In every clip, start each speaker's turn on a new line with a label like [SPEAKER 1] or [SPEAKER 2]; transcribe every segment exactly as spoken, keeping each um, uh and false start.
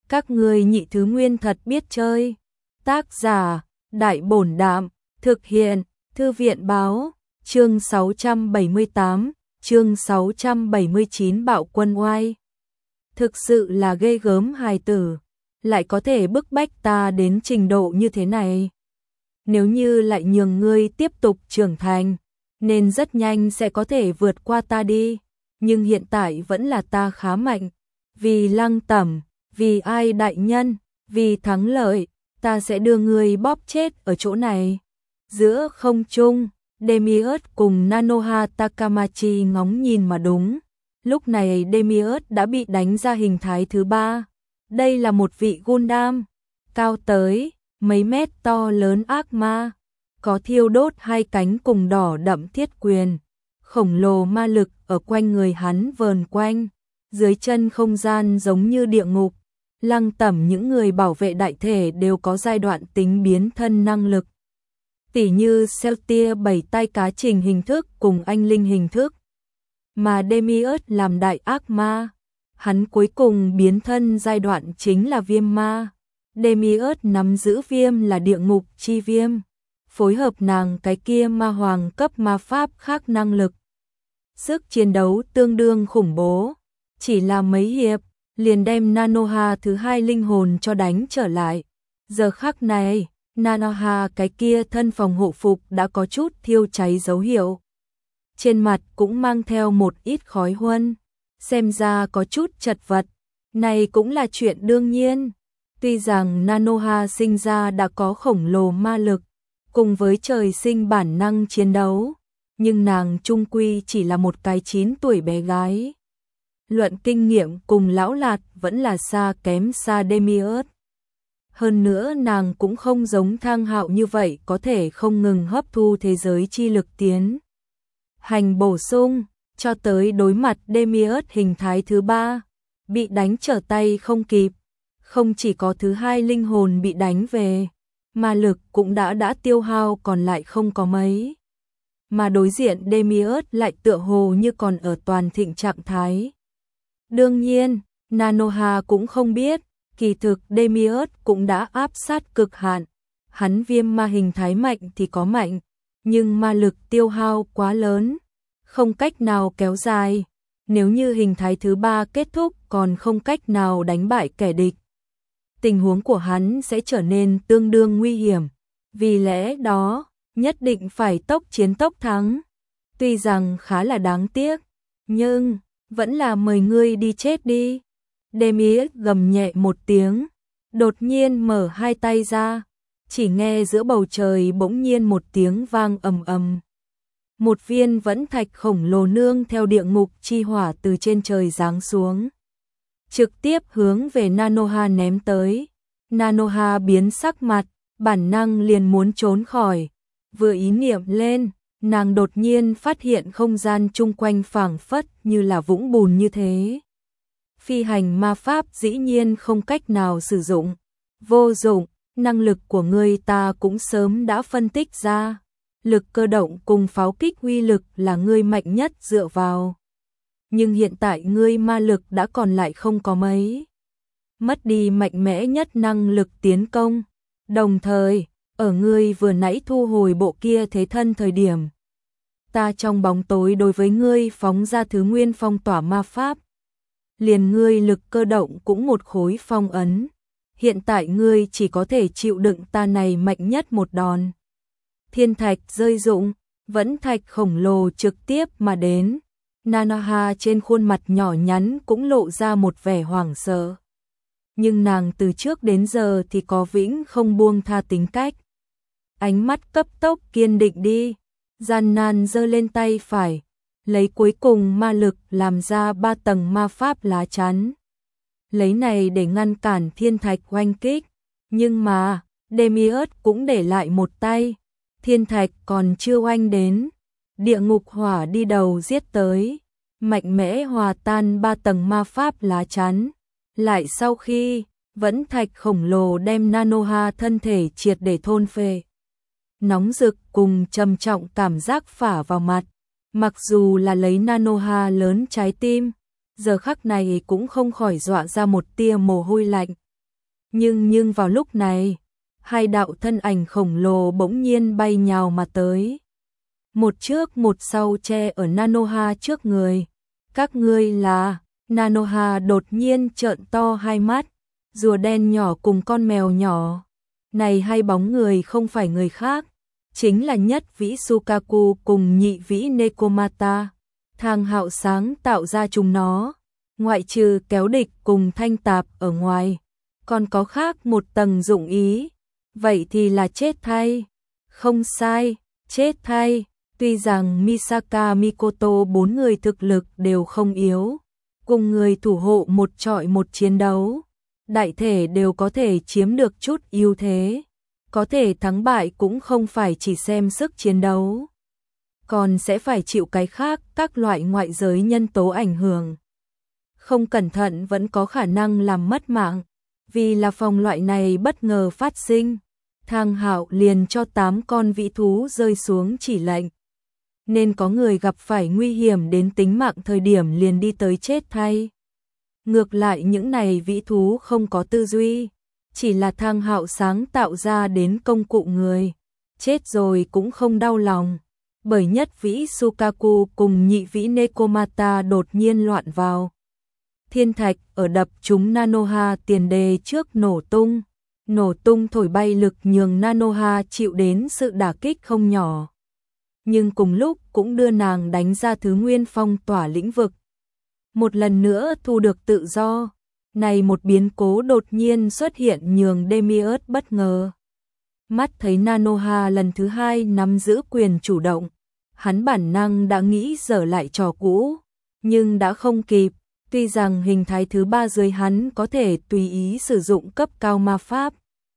[SPEAKER 1] Các ngươi nhị thứ nguyên thật biết chơi. Tác giả, Đại Bổn Đạm, thực hiện, Thư viện Báo, chương sáu trăm bảy mươi tám, chương sáu trăm bảy mươi chín Bạo Quân Oai. Thực sự là ghê gớm hài tử, lại có thể bức bách ta đến trình độ như thế này. Nếu như lại nhường ngươi tiếp tục trưởng thành, nên rất nhanh sẽ có thể vượt qua ta đi, nhưng hiện tại vẫn là ta khá mạnh. Vì Lăng Tẩm, vì Ai đại nhân, vì thắng lợi, ta sẽ đưa ngươi bóp chết ở chỗ này. Giữa không trung, Demiurge cùng Nanoha Takamachi ngóng nhìn mà đúng. Lúc này Demiurge đã bị đánh ra hình thái thứ ba. Đây là một vị Gundam, cao tới mấy mét to lớn ác ma, có thiêu đốt hai cánh cùng đỏ đậm thiết quyền. Khổng lồ ma lực ở quanh người hắn vờn quanh, dưới chân không gian giống như địa ngục. Lăng Tẩm những người bảo vệ đại thể đều có giai đoạn tính biến thân năng lực. Tỉ như Celtia bảy tay cá trình hình thức cùng anh linh hình thức. Mà Demiurge làm đại ác ma, hắn cuối cùng biến thân giai đoạn chính là viêm ma. Demiurge nắm giữ viêm là địa ngục chi viêm, phối hợp nàng cái kia ma hoàng cấp ma pháp khác năng lực. Sức chiến đấu tương đương khủng bố, chỉ là mấy hiệp, liền đem Nanoha thứ hai linh hồn cho đánh trở lại. Giờ khắc này, Nanoha cái kia thân phòng hộ phục đã có chút thiêu cháy dấu hiệu. Trên mặt cũng mang theo một ít khói huân, xem ra có chút chật vật. Này cũng là chuyện đương nhiên. Tuy rằng Nanoha sinh ra đã có khổng lồ ma lực, cùng với trời sinh bản năng chiến đấu, nhưng nàng chung quy chỉ là một cái chín tuổi bé gái. Luận kinh nghiệm cùng lão lạt vẫn là xa kém xa Demiurge. Hơn nữa nàng cũng không giống Thang Hạo như vậy có thể không ngừng hấp thu thế giới chi lực tiến hành bổ sung, cho tới đối mặt Demiurge hình thái thứ ba, bị đánh trở tay không kịp. Không chỉ có thứ hai linh hồn bị đánh về, mà lực cũng đã đã tiêu hao còn lại không có mấy. Mà đối diện Demiurge lại tựa hồ như còn ở toàn thịnh trạng thái. Đương nhiên, Nanoha cũng không biết, kỳ thực Demiurge cũng đã áp sát cực hạn. Hắn viêm ma hình thái mạnh thì có mạnh, nhưng ma lực tiêu hao quá lớn, không cách nào kéo dài. Nếu như hình thái thứ ba kết thúc còn không cách nào đánh bại kẻ địch, tình huống của hắn sẽ trở nên tương đương nguy hiểm. Vì lẽ đó, nhất định phải tốc chiến tốc thắng. Tuy rằng khá là đáng tiếc, nhưng vẫn là mời ngươi đi chết đi. Demiurge gầm nhẹ một tiếng, đột nhiên mở hai tay ra, chỉ nghe giữa bầu trời bỗng nhiên một tiếng vang ầm ầm. Một viên vẫn thạch khổng lồ nương theo địa ngục chi hỏa từ trên trời giáng xuống, trực tiếp hướng về Nanoha ném tới. Nanoha biến sắc mặt, bản năng liền muốn trốn khỏi. Vừa ý niệm lên, nàng đột nhiên phát hiện không gian chung quanh phảng phất như là vũng bùn như thế. Phi hành ma pháp dĩ nhiên không cách nào sử dụng. Vô dụng, năng lực của ngươi ta cũng sớm đã phân tích ra. Lực cơ động cùng pháo kích uy lực là ngươi mạnh nhất dựa vào. Nhưng hiện tại ngươi ma lực đã còn lại không có mấy. Mất đi mạnh mẽ nhất năng lực tiến công. Đồng thời, ở ngươi vừa nãy thu hồi bộ kia thế thân thời điểm, ta trong bóng tối đối với ngươi phóng ra thứ nguyên phong tỏa ma pháp. Liền ngươi lực cơ động cũng một khối phong ấn. Hiện tại ngươi chỉ có thể chịu đựng ta này mạnh nhất một đòn. Thiên thạch rơi rụng, vẫn thạch khổng lồ trực tiếp mà đến. Nanoha trên khuôn mặt nhỏ nhắn cũng lộ ra một vẻ hoảng sợ. Nhưng nàng từ trước đến giờ thì có vĩnh không buông tha tính cách. Ánh mắt cấp tốc kiên định đi, gian nan giơ lên tay phải, lấy cuối cùng ma lực làm ra ba tầng ma pháp lá chắn. Lấy này để ngăn cản thiên thạch oanh kích, nhưng mà Demiurge cũng để lại một tay. Thiên thạch còn chưa oanh đến, địa ngục hỏa đi đầu giết tới, mạnh mẽ hòa tan ba tầng ma pháp lá chắn. Lại sau khi vẫn thạch khổng lồ đem Nanoha thân thể triệt để thôn phệ. Nóng rực cùng trầm trọng cảm giác phả vào mặt, mặc dù là lấy Nanoha lớn trái tim, giờ khắc này cũng không khỏi dọa ra một tia mồ hôi lạnh. Nhưng nhưng vào lúc này, hai đạo thân ảnh khổng lồ bỗng nhiên bay nhào mà tới. Một trước một sau che ở Nanoha trước người. Các ngươi là... Nanoha đột nhiên trợn to hai mắt, rùa đen nhỏ cùng con mèo nhỏ. Này hai bóng người không phải người khác, chính là nhất vĩ Sukaku cùng nhị vĩ Nekomata. Thang Hạo sáng tạo ra chúng nó, ngoại trừ kéo địch cùng thanh tạp ở ngoài, còn có khác một tầng dụng ý, vậy thì là chết thay. Không sai, chết thay. Tuy rằng Misaka Mikoto bốn người thực lực đều không yếu, cùng người thủ hộ một trọi một chiến đấu, đại thể đều có thể chiếm được chút ưu thế, có thể thắng bại cũng không phải chỉ xem sức chiến đấu, còn sẽ phải chịu cái khác các loại ngoại giới nhân tố ảnh hưởng. Không cẩn thận vẫn có khả năng làm mất mạng, vì là phòng loại này bất ngờ phát sinh, Thang Hạo liền cho tám con vĩ thú rơi xuống chỉ lệnh. Nên có người gặp phải nguy hiểm đến tính mạng thời điểm liền đi tới chết thay. Ngược lại những này vĩ thú không có tư duy, chỉ là Thang Hạo sáng tạo ra đến công cụ người, chết rồi cũng không đau lòng, bởi nhất vĩ Sukaku cùng nhị vĩ Nekomata đột nhiên loạn vào. Thiên thạch ở đập chúng Nanoha tiền đề trước nổ tung, nổ tung thổi bay lực nhường Nanoha chịu đến sự đả kích không nhỏ. Nhưng cùng lúc cũng đưa nàng đánh ra thứ nguyên phong tỏa lĩnh vực. Một lần nữa thu được tự do, này một biến cố đột nhiên xuất hiện nhường Demiurge bất ngờ. Mắt thấy Nanoha lần thứ hai nắm giữ quyền chủ động, hắn bản năng đã nghĩ dở lại trò cũ, nhưng đã không kịp, tuy rằng hình thái thứ ba dưới hắn có thể tùy ý sử dụng cấp cao ma pháp.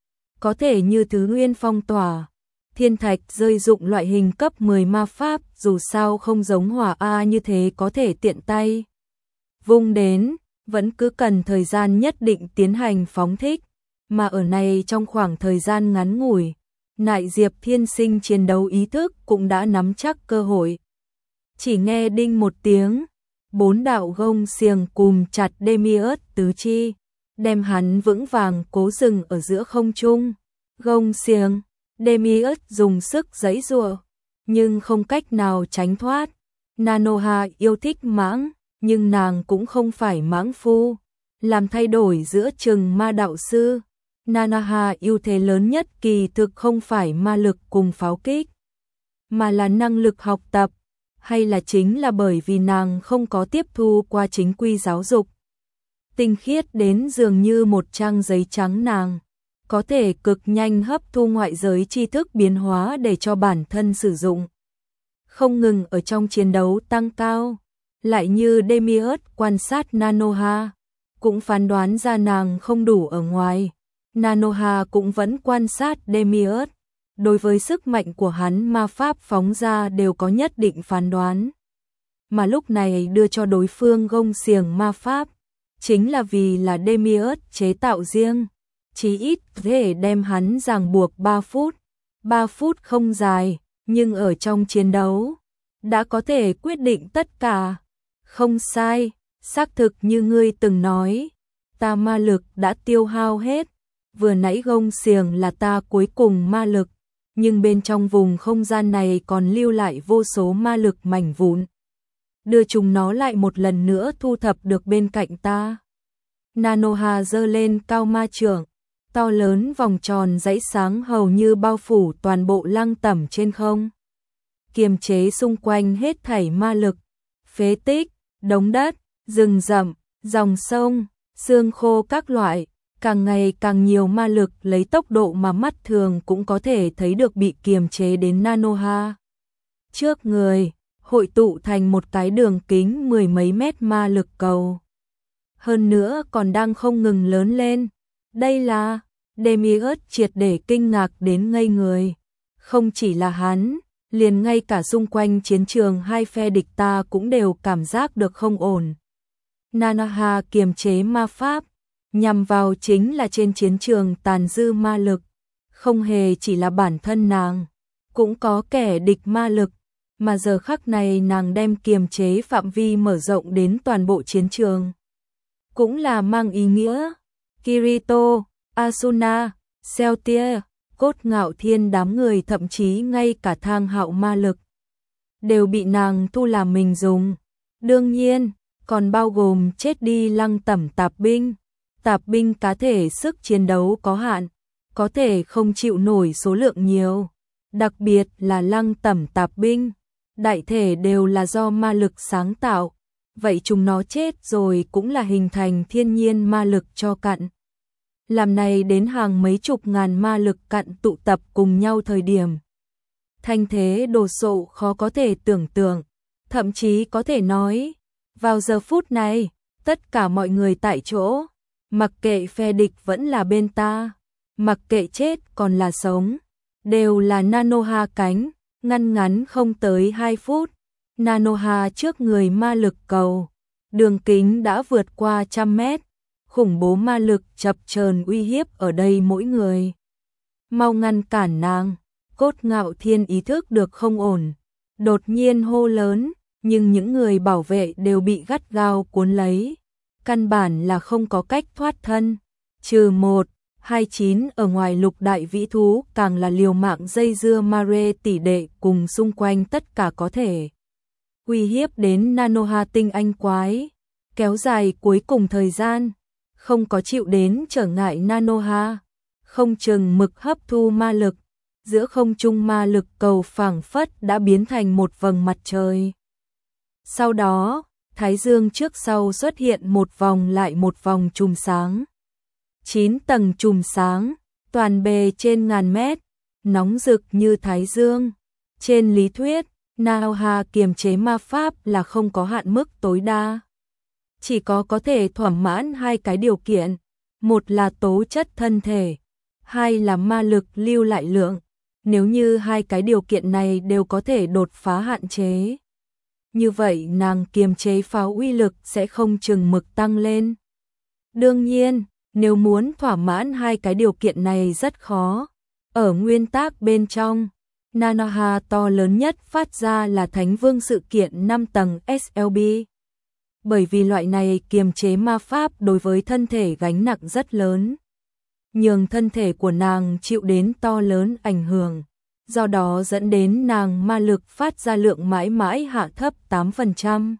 [SPEAKER 1] Có thể như thứ nguyên phong tỏa, thiên thạch rơi dụng loại hình cấp mười ma pháp, dù sao không giống hỏa A như thế có thể tiện tay vung đến, vẫn cứ cần thời gian nhất định tiến hành phóng thích, mà ở này trong khoảng thời gian ngắn ngủi, Nại Diệp Thiên Sinh chiến đấu ý thức cũng đã nắm chắc cơ hội. Chỉ nghe đinh một tiếng, bốn đạo gông xiềng cùm chặt Demiurge tứ chi, đem hắn vững vàng cố dừng ở giữa không trung. Gông xiềng, Demiurge dùng sức giãy giụa, nhưng không cách nào tránh thoát. Nanoha yêu thích mãng, nhưng nàng cũng không phải mãng phu, làm thay đổi giữa chừng ma đạo sư. Nanoha ưu thế lớn nhất kỳ thực không phải ma lực cùng pháo kích, mà là năng lực học tập, hay là chính là bởi vì nàng không có tiếp thu qua chính quy giáo dục. Tinh khiết đến dường như một trang giấy trắng, nàng có thể cực nhanh hấp thu ngoại giới tri thức biến hóa để cho bản thân sử dụng. Không ngừng ở trong chiến đấu tăng cao, lại như Demiurge quan sát Nanoha, cũng phán đoán ra nàng không đủ ở ngoài. Nanoha cũng vẫn quan sát Demiurge, đối với sức mạnh của hắn ma pháp phóng ra đều có nhất định phán đoán. Mà lúc này đưa cho đối phương gông xiềng ma pháp, chính là vì là Demiurge chế tạo riêng, chí ít có thể đem hắn ràng buộc ba phút. ba phút không dài, nhưng ở trong chiến đấu, đã có thể quyết định tất cả. Không sai, xác thực như ngươi từng nói, ta ma lực đã tiêu hao hết, vừa nãy gông xiềng là ta cuối cùng ma lực, nhưng bên trong vùng không gian này còn lưu lại vô số ma lực mảnh vụn. Đưa chúng nó lại một lần nữa thu thập được bên cạnh ta. Nanoha giơ lên cao ma trượng, to lớn vòng tròn dãy sáng hầu như bao phủ toàn bộ lăng tẩm trên không. Kiềm chế xung quanh hết thảy ma lực, phế tích, đống đất, rừng rậm, dòng sông, xương khô các loại, càng ngày càng nhiều ma lực lấy tốc độ mà mắt thường cũng có thể thấy được bị kiềm chế đến Nanoha. Trước người, hội tụ thành một cái đường kính mười mấy mét ma lực cầu. Hơn nữa còn đang không ngừng lớn lên. Đây là Demiurge triệt để kinh ngạc đến ngây người. Không chỉ là hắn, liền ngay cả xung quanh chiến trường hai phe địch ta cũng đều cảm giác được không ổn. Nanoha kiềm chế ma pháp, nhằm vào chính là trên chiến trường tàn dư ma lực, không hề chỉ là bản thân nàng, cũng có kẻ địch ma lực, mà giờ khắc này nàng đem kiềm chế phạm vi mở rộng đến toàn bộ chiến trường. Cũng là mang ý nghĩa, Kirito, Asuna, Celtia, Cốt Ngạo Thiên đám người thậm chí ngay cả thang hạo ma lực đều bị nàng thu làm mình dùng. Đương nhiên, còn bao gồm chết đi Lăng Tẩm tạp binh. Tạp binh cá thể sức chiến đấu có hạn, có thể không chịu nổi số lượng nhiều. Đặc biệt là Lăng Tẩm tạp binh, đại thể đều là do ma lực sáng tạo. Vậy chúng nó chết rồi cũng là hình thành thiên nhiên ma lực cho cặn. Làm này đến hàng mấy chục ngàn ma lực cặn tụ tập cùng nhau thời điểm. Thanh thế đồ sộ khó có thể tưởng tượng, thậm chí có thể nói, vào giờ phút này, tất cả mọi người tại chỗ, mặc kệ phe địch vẫn là bên ta, mặc kệ chết còn là sống, đều là Nanoha cánh, ngăn ngắn không tới hai phút. Nanoha trước người ma lực cầu, đường kính đã vượt qua trăm mét, khủng bố ma lực chập chờn uy hiếp ở đây mỗi người. Mau ngăn cản nàng, Cốt Ngạo Thiên ý thức được không ổn, đột nhiên hô lớn, nhưng những người bảo vệ đều bị gắt gao cuốn lấy, căn bản là không có cách thoát thân, trừ một, hai chín ở ngoài lục đại vĩ thú càng là liều mạng dây dưa Mare tỷ đệ cùng xung quanh tất cả có thể uy hiếp đến Nanoha tinh anh quái, kéo dài cuối cùng thời gian, không có chịu đến trở ngại Nanoha, không chừng mực hấp thu ma lực, giữa không trung ma lực cầu phảng phất đã biến thành một vầng mặt trời. Sau đó, thái dương trước sau xuất hiện một vòng lại một vòng chùm sáng. Chín tầng chùm sáng, toàn bề trên ngàn mét, nóng rực như thái dương. Trên lý thuyết, Nanoha kiềm chế ma pháp là không có hạn mức tối đa. Chỉ có có thể thỏa mãn hai cái điều kiện, một là tố chất thân thể, hai là ma lực lưu lại lượng. Nếu như hai cái điều kiện này đều có thể đột phá hạn chế, như vậy nàng kiềm chế pháo uy lực sẽ không chừng mực tăng lên. Đương nhiên, nếu muốn thỏa mãn hai cái điều kiện này rất khó. Ở nguyên tắc bên trong, Nanoha to lớn nhất phát ra là Thánh Vương sự kiện năm tầng ét lờ bê. Bởi vì loại này kiềm chế ma pháp đối với thân thể gánh nặng rất lớn, nhường thân thể của nàng chịu đến to lớn ảnh hưởng, do đó dẫn đến nàng ma lực phát ra lượng mãi mãi hạ thấp tám phần trăm.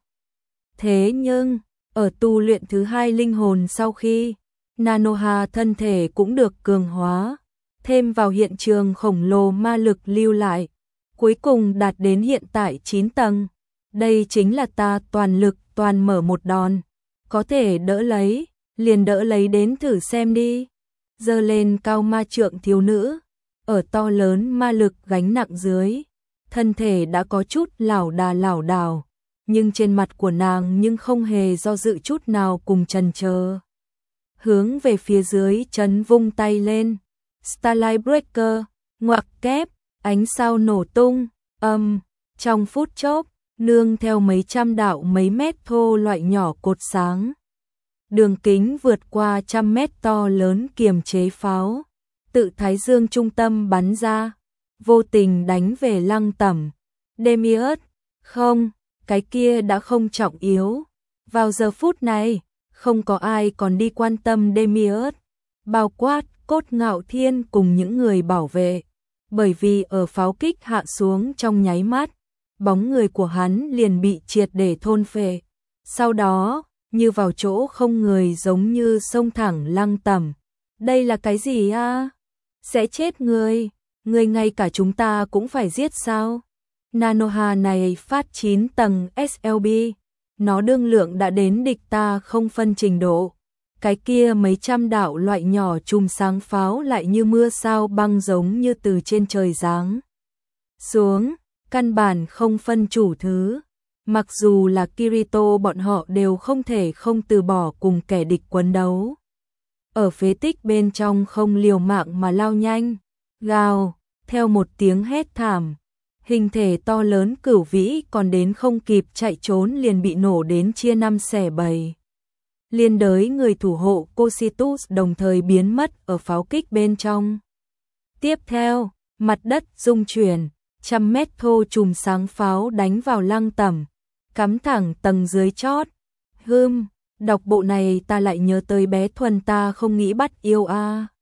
[SPEAKER 1] Thế nhưng, ở tu luyện thứ hai linh hồn sau khi, Nanoha thân thể cũng được cường hóa, thêm vào hiện trường khổng lồ ma lực lưu lại, cuối cùng đạt đến hiện tại chín tầng. Đây chính là ta toàn lực toàn mở một đòn, có thể đỡ lấy, liền đỡ lấy đến thử xem đi. Giơ lên cao ma trượng thiếu nữ, ở to lớn ma lực gánh nặng dưới, thân thể đã có chút lảo đà lảo đảo, nhưng trên mặt của nàng nhưng không hề do dự chút nào cùng chần chờ. Hướng về phía dưới chấn vung tay lên, Starlight Breaker, ngoặc kép, ánh sao nổ tung, âm, trong phút chốc, nương theo mấy trăm đạo mấy mét thô loại nhỏ cột sáng. Đường kính vượt qua trăm mét to lớn kiềm chế pháo, tự thái dương trung tâm bắn ra, vô tình đánh về Lăng Tẩm. Demiurge, không, cái kia đã không trọng yếu. Vào giờ phút này, không có ai còn đi quan tâm Demiurge, bao quát Cốt Ngạo Thiên cùng những người bảo vệ, bởi vì ở pháo kích hạ xuống trong nháy mắt, bóng người của hắn liền bị triệt để thôn phệ. Sau đó, như vào chỗ không người giống như xông thẳng Lăng Tẩm. Đây là cái gì a? Sẽ chết người, người ngay cả chúng ta cũng phải giết sao? Nanoha này phát chín tầng ét lờ bê, nó đương lượng đã đến địch ta không phân trình độ. Cái kia mấy trăm đạo loại nhỏ chùm sáng pháo lại như mưa sao băng giống như từ trên trời giáng xuống, căn bản không phân chủ thứ. Mặc dù là Kirito bọn họ đều không thể không từ bỏ cùng kẻ địch quấn đấu. Ở phế tích bên trong không liều mạng mà lao nhanh, gào, theo một tiếng hét thảm. Hình thể to lớn cửu vĩ còn đến không kịp chạy trốn liền bị nổ đến chia năm xẻ bảy. Liên đới người thủ hộ Cositus đồng thời biến mất ở pháo kích bên trong. Tiếp theo, mặt đất rung chuyển, trăm mét thô chùm sáng pháo đánh vào Lăng Tẩm, cắm thẳng tầng dưới chót. Hừm, đọc bộ này ta lại nhớ tới bé Thuần ta không nghĩ bắt yêu a.